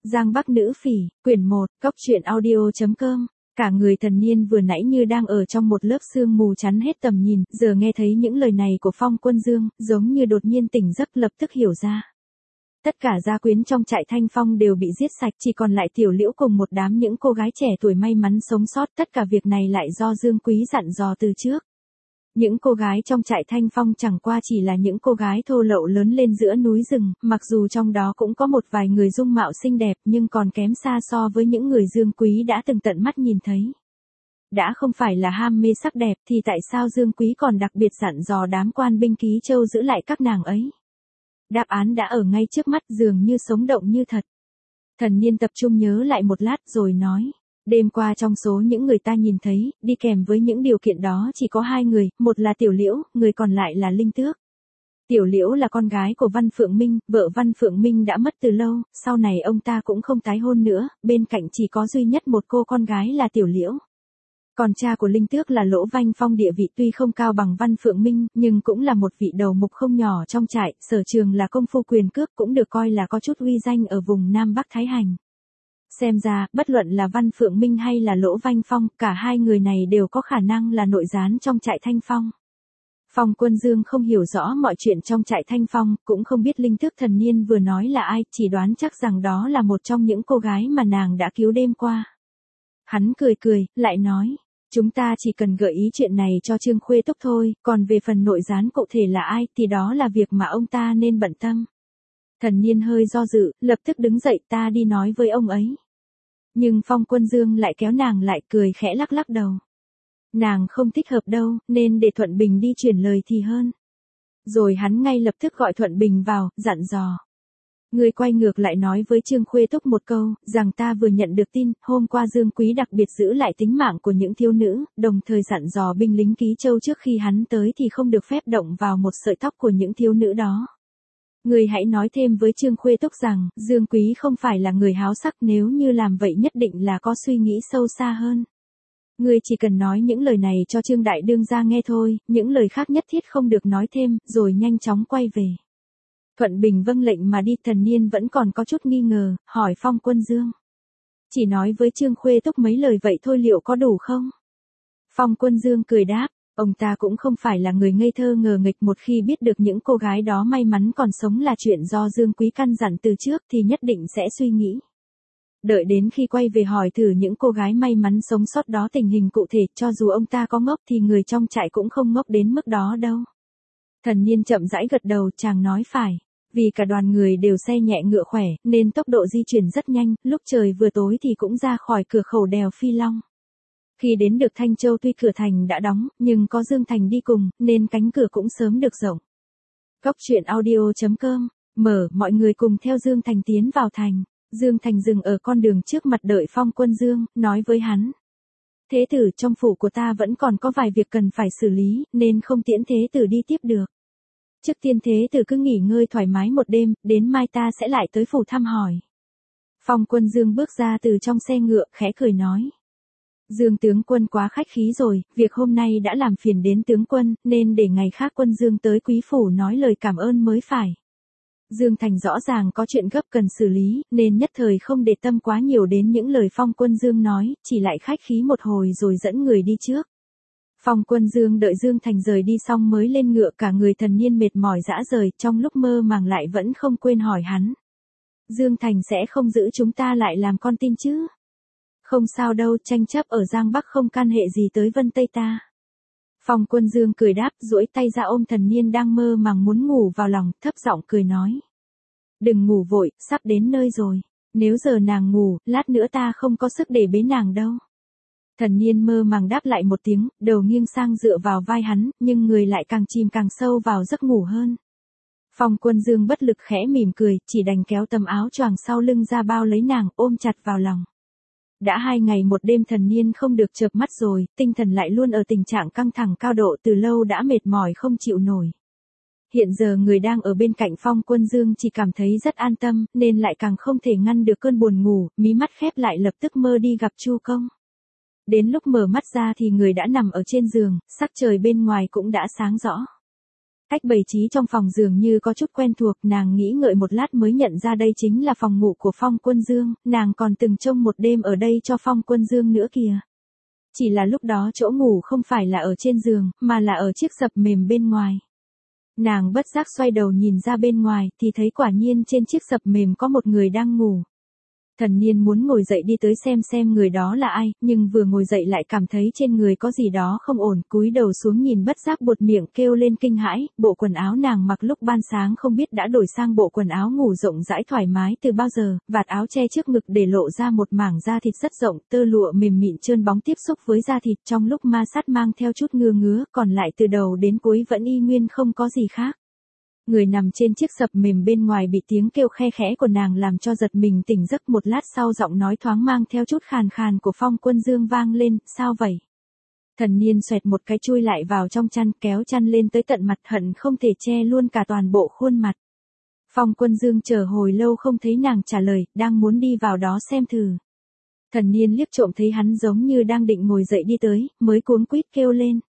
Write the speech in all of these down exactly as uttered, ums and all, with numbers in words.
Giang Bắc Nữ Phỉ, quyển một, cốc truyện audio chấm com. Cả người Thần Niên vừa nãy như đang ở trong một lớp sương mù chắn hết tầm nhìn, giờ nghe thấy những lời này của Phong Quân Dương, giống như đột nhiên tỉnh giấc lập tức hiểu ra. Tất cả gia quyến trong trại Thanh Phong đều bị giết sạch, chỉ còn lại Tiểu Liễu cùng một đám những cô gái trẻ tuổi may mắn sống sót, tất cả việc này lại do Dương Quý dặn dò từ trước. Những cô gái trong trại Thanh Phong chẳng qua chỉ là những cô gái thô lậu lớn lên giữa núi rừng, mặc dù trong đó cũng có một vài người dung mạo xinh đẹp nhưng còn kém xa so với những người Dương Quý đã từng tận mắt nhìn thấy. Đã không phải là ham mê sắc đẹp thì tại sao Dương Quý còn đặc biệt dặn dò đám quan binh Ký Châu giữ lại các nàng ấy? Đáp án đã ở ngay trước mắt, dường như sống động như thật. Thần Niên tập trung nhớ lại một lát rồi nói. Đêm qua trong số những người ta nhìn thấy, đi kèm với những điều kiện đó chỉ có hai người, một là Tiểu Liễu, người còn lại là Linh Tước. Tiểu Liễu là con gái của Văn Phượng Minh, vợ Văn Phượng Minh đã mất từ lâu, sau này ông ta cũng không tái hôn nữa, bên cạnh chỉ có duy nhất một cô con gái là Tiểu Liễu. Còn cha của Linh Tước là Lỗ Vanh Phong, địa vị tuy không cao bằng Văn Phượng Minh, nhưng cũng là một vị đầu mục không nhỏ trong trại, sở trường là công phu quyền cước, cũng được coi là có chút uy danh ở vùng Nam Bắc Thái Hành. Xem ra, bất luận là Văn Phượng Minh hay là Lỗ Vanh Phong, cả hai người này đều có khả năng là nội gián trong trại Thanh Phong. Phong Quân Dương không hiểu rõ mọi chuyện trong trại Thanh Phong, cũng không biết Linh Tước Thần Niên vừa nói là ai, chỉ đoán chắc rằng đó là một trong những cô gái mà nàng đã cứu đêm qua. Hắn cười cười, lại nói, chúng ta chỉ cần gợi ý chuyện này cho Trương Khuê Túc thôi, còn về phần nội gián cụ thể là ai thì đó là việc mà ông ta nên bận tâm. Thần Niên hơi do dự, lập tức đứng dậy, ta đi nói với ông ấy. Nhưng Phong Quân Dương lại kéo nàng lại, cười khẽ lắc lắc đầu. Nàng không thích hợp đâu, nên để Thuận Bình đi truyền lời thì hơn. Rồi hắn ngay lập tức gọi Thuận Bình vào, dặn dò. Người quay ngược lại nói với Trương Khuê Túc một câu, rằng ta vừa nhận được tin, hôm qua Dương Quý đặc biệt giữ lại tính mạng của những thiếu nữ, đồng thời dặn dò binh lính Ký Châu trước khi hắn tới thì không được phép động vào một sợi tóc của những thiếu nữ đó. Người hãy nói thêm với Trương Khuê Túc rằng, Dương Quý không phải là người háo sắc, nếu như làm vậy nhất định là có suy nghĩ sâu xa hơn. Người chỉ cần nói những lời này cho Trương Đại Đương gia nghe thôi, những lời khác nhất thiết không được nói thêm, rồi nhanh chóng quay về. Thuận Bình vâng lệnh mà đi. Thần Niên vẫn còn có chút nghi ngờ, hỏi Phong Quân Dương. Chỉ nói với Trương Khuê Túc mấy lời vậy thôi liệu có đủ không? Phong Quân Dương cười đáp. Ông ta cũng không phải là người ngây thơ ngờ nghịch, một khi biết được những cô gái đó may mắn còn sống là chuyện do Dương Quý căn dặn từ trước thì nhất định sẽ suy nghĩ. Đợi đến khi quay về hỏi thử những cô gái may mắn sống sót đó tình hình cụ thể, cho dù ông ta có ngốc thì người trong trại cũng không ngốc đến mức đó đâu. Thần Niên chậm rãi gật đầu, chàng nói phải. Vì cả đoàn người đều xe nhẹ ngựa khỏe, nên tốc độ di chuyển rất nhanh, lúc trời vừa tối thì cũng ra khỏi cửa khẩu đèo Phi Long. Khi đến được Thanh Châu tuy cửa thành đã đóng, nhưng có Dương Thành đi cùng, nên cánh cửa cũng sớm được rộng. Cốc truyện audio chấm com, mở, mọi người cùng theo Dương Thành tiến vào thành. Dương Thành dừng ở con đường trước mặt đợi Phong Quân Dương, nói với hắn. Thế tử, trong phủ của ta vẫn còn có vài việc cần phải xử lý, nên không tiễn thế tử đi tiếp được. Trước tiên thế tử cứ nghỉ ngơi thoải mái một đêm, đến mai ta sẽ lại tới phủ thăm hỏi. Phong Quân Dương bước ra từ trong xe ngựa, khẽ cười nói. Dương tướng quân quá khách khí rồi, việc hôm nay đã làm phiền đến tướng quân, nên để ngày khác Quân Dương tới quý phủ nói lời cảm ơn mới phải. Dương Thành rõ ràng có chuyện gấp cần xử lý, nên nhất thời không để tâm quá nhiều đến những lời Phong Quân Dương nói, chỉ lại khách khí một hồi rồi dẫn người đi trước. Phong Quân Dương đợi Dương Thành rời đi xong mới lên ngựa, cả người Thần Niên mệt mỏi rã rời, trong lúc mơ màng lại vẫn không quên hỏi hắn. Dương Thành sẽ không giữ chúng ta lại làm con tin chứ? Không sao đâu, tranh chấp ở Giang Bắc không can hệ gì tới Vân Tây ta. Phong Quân Dương cười đáp, duỗi tay ra ôm Thần Niên đang mơ màng muốn ngủ vào lòng, thấp giọng cười nói. Đừng ngủ vội, sắp đến nơi rồi. Nếu giờ nàng ngủ, lát nữa ta không có sức để bế nàng đâu. Thần Niên mơ màng đáp lại một tiếng, đầu nghiêng sang dựa vào vai hắn, nhưng người lại càng chìm càng sâu vào giấc ngủ hơn. Phong Quân Dương bất lực khẽ mỉm cười, chỉ đành kéo tấm áo choàng sau lưng ra bao lấy nàng, ôm chặt vào lòng. Đã hai ngày một đêm Thần Niên không được chợp mắt rồi, tinh thần lại luôn ở tình trạng căng thẳng cao độ, từ lâu đã mệt mỏi không chịu nổi. Hiện giờ người đang ở bên cạnh Phong Quân Dương chỉ cảm thấy rất an tâm, nên lại càng không thể ngăn được cơn buồn ngủ, mí mắt khép lại lập tức mơ đi gặp Chu Công. Đến lúc mở mắt ra thì người đã nằm ở trên giường, sắc trời bên ngoài cũng đã sáng rõ. Cách bày trí trong phòng dường như có chút quen thuộc, nàng nghĩ ngợi một lát mới nhận ra đây chính là phòng ngủ của Phong Quân Dương, nàng còn từng trông một đêm ở đây cho Phong Quân Dương nữa kìa. Chỉ là lúc đó chỗ ngủ không phải là ở trên giường, mà là ở chiếc sập mềm bên ngoài. Nàng bất giác xoay đầu nhìn ra bên ngoài, thì thấy quả nhiên trên chiếc sập mềm có một người đang ngủ. Thần Niên muốn ngồi dậy đi tới xem xem người đó là ai, nhưng vừa ngồi dậy lại cảm thấy trên người có gì đó không ổn, cúi đầu xuống nhìn bất giác buột miệng kêu lên kinh hãi, bộ quần áo nàng mặc lúc ban sáng không biết đã đổi sang bộ quần áo ngủ rộng rãi thoải mái từ bao giờ, vạt áo che trước ngực để lộ ra một mảng da thịt rất rộng, tơ lụa mềm mịn trơn bóng tiếp xúc với da thịt trong lúc ma sát mang theo chút ngứa ngứa, còn lại từ đầu đến cuối vẫn y nguyên không có gì khác. Người nằm trên chiếc sập mềm bên ngoài bị tiếng kêu khe khẽ của nàng làm cho giật mình tỉnh giấc, một lát sau giọng nói thoáng mang theo chút khàn khàn của Phong Quân Dương vang lên, sao vậy? Thần Niên xoẹt một cái chui lại vào trong chăn, kéo chăn lên tới tận mặt, hận không thể che luôn cả toàn bộ khuôn mặt. Phong Quân Dương chờ hồi lâu không thấy nàng trả lời, đang muốn đi vào đó xem thử. Thần Niên liếc trộm thấy hắn giống như đang định ngồi dậy đi tới, mới cuống quýt kêu lên.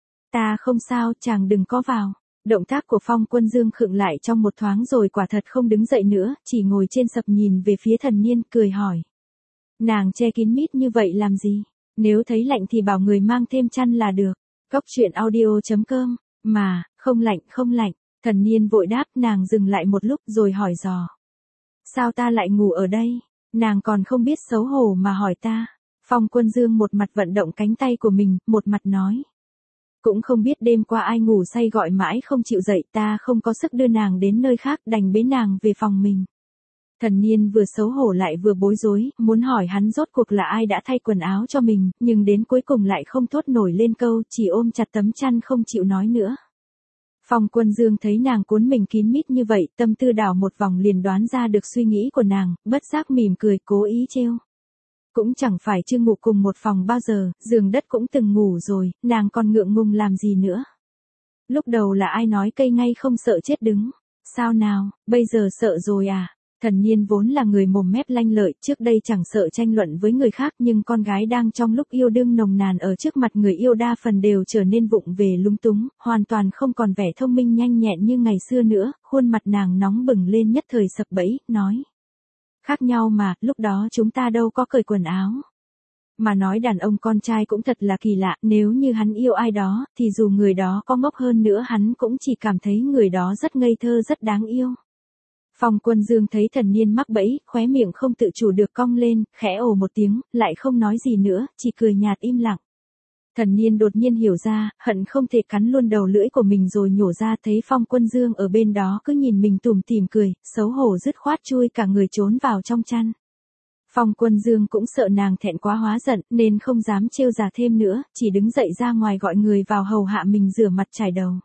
Ta không sao, chàng đừng có vào. Động tác của Phong Quân Dương khựng lại trong một thoáng rồi quả thật không đứng dậy nữa, chỉ ngồi trên sập nhìn về phía Thần Niên, cười hỏi. Nàng che kín mít như vậy làm gì? Nếu thấy lạnh thì bảo người mang thêm chăn là được. Cốc truyện audio chấm com, mà, không lạnh không lạnh. Thần Niên vội đáp, nàng dừng lại một lúc rồi hỏi dò. Sao ta lại ngủ ở đây? Nàng còn không biết xấu hổ mà hỏi ta. Phong Quân Dương một mặt vận động cánh tay của mình, một mặt nói. Cũng không biết đêm qua ai ngủ say gọi mãi không chịu dậy, ta không có sức đưa nàng đến nơi khác, đành bế nàng về phòng mình. Thần Niên vừa xấu hổ lại vừa bối rối, muốn hỏi hắn rốt cuộc là ai đã thay quần áo cho mình, nhưng đến cuối cùng lại không thốt nổi lên câu, chỉ ôm chặt tấm chăn không chịu nói nữa. Phong Quân Dương thấy nàng cuốn mình kín mít như vậy, tâm tư đảo một vòng liền đoán ra được suy nghĩ của nàng, bất giác mỉm cười cố ý trêu. Cũng chẳng phải chưa ngủ cùng một phòng bao giờ, giường đất cũng từng ngủ rồi, nàng còn ngượng ngùng làm gì nữa. Lúc đầu là ai nói cây ngay không sợ chết đứng. Sao nào, bây giờ sợ rồi à? Thần Niên vốn là người mồm mép lanh lợi, trước đây chẳng sợ tranh luận với người khác, nhưng con gái đang trong lúc yêu đương nồng nàn ở trước mặt người yêu đa phần đều trở nên vụng về lung túng, hoàn toàn không còn vẻ thông minh nhanh nhẹn như ngày xưa nữa, khuôn mặt nàng nóng bừng lên nhất thời sập bẫy, nói. Khác nhau mà, lúc đó chúng ta đâu có cởi quần áo. Mà nói đàn ông con trai cũng thật là kỳ lạ, nếu như hắn yêu ai đó, thì dù người đó có ngốc hơn nữa hắn cũng chỉ cảm thấy người đó rất ngây thơ rất đáng yêu. Phong Quân Dương thấy Thần Niên mắc bẫy, khóe miệng không tự chủ được cong lên, khẽ ồ một tiếng, lại không nói gì nữa, chỉ cười nhạt im lặng. Thần Niên đột nhiên hiểu ra, hận không thể cắn luôn đầu lưỡi của mình rồi nhổ ra, thấy Phong Quân Dương ở bên đó cứ nhìn mình tủm tỉm cười, xấu hổ dứt khoát chui cả người trốn vào trong chăn. Phong Quân Dương cũng sợ nàng thẹn quá hóa giận, nên không dám trêu già thêm nữa, chỉ đứng dậy ra ngoài gọi người vào hầu hạ mình rửa mặt chải đầu.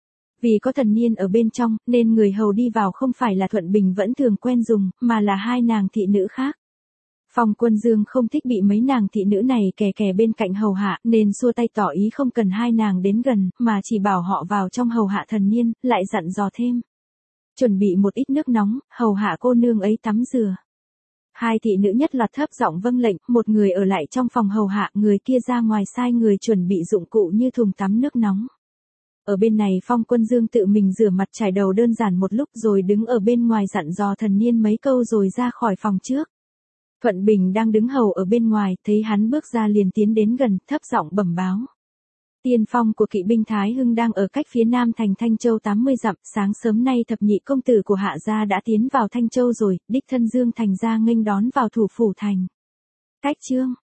Vì có Thần Niên ở bên trong, nên người hầu đi vào không phải là Thuận Bình vẫn thường quen dùng, mà là hai nàng thị nữ khác. Phong Quân Dương không thích bị mấy nàng thị nữ này kè kè bên cạnh hầu hạ, nên xua tay tỏ ý không cần hai nàng đến gần, mà chỉ bảo họ vào trong hầu hạ Thần Niên, lại dặn dò thêm. Chuẩn bị một ít nước nóng, hầu hạ cô nương ấy tắm rửa. Hai thị nữ nhất loạt thấp giọng vâng lệnh, một người ở lại trong phòng hầu hạ, người kia ra ngoài sai người chuẩn bị dụng cụ như thùng tắm nước nóng. Ở bên này Phong Quân Dương tự mình rửa mặt chải đầu đơn giản một lúc rồi đứng ở bên ngoài dặn dò Thần Niên mấy câu rồi ra khỏi phòng trước. Thuận Bình đang đứng hầu ở bên ngoài, thấy hắn bước ra liền tiến đến gần, thấp giọng bẩm báo. Tiên phong của kỵ binh Thái Hưng đang ở cách phía nam thành Thanh Châu tám mươi dặm, sáng sớm nay thập nhị công tử của Hạ gia đã tiến vào Thanh Châu rồi, đích thân Dương thành ra nghênh đón vào thủ phủ thành. Cách chương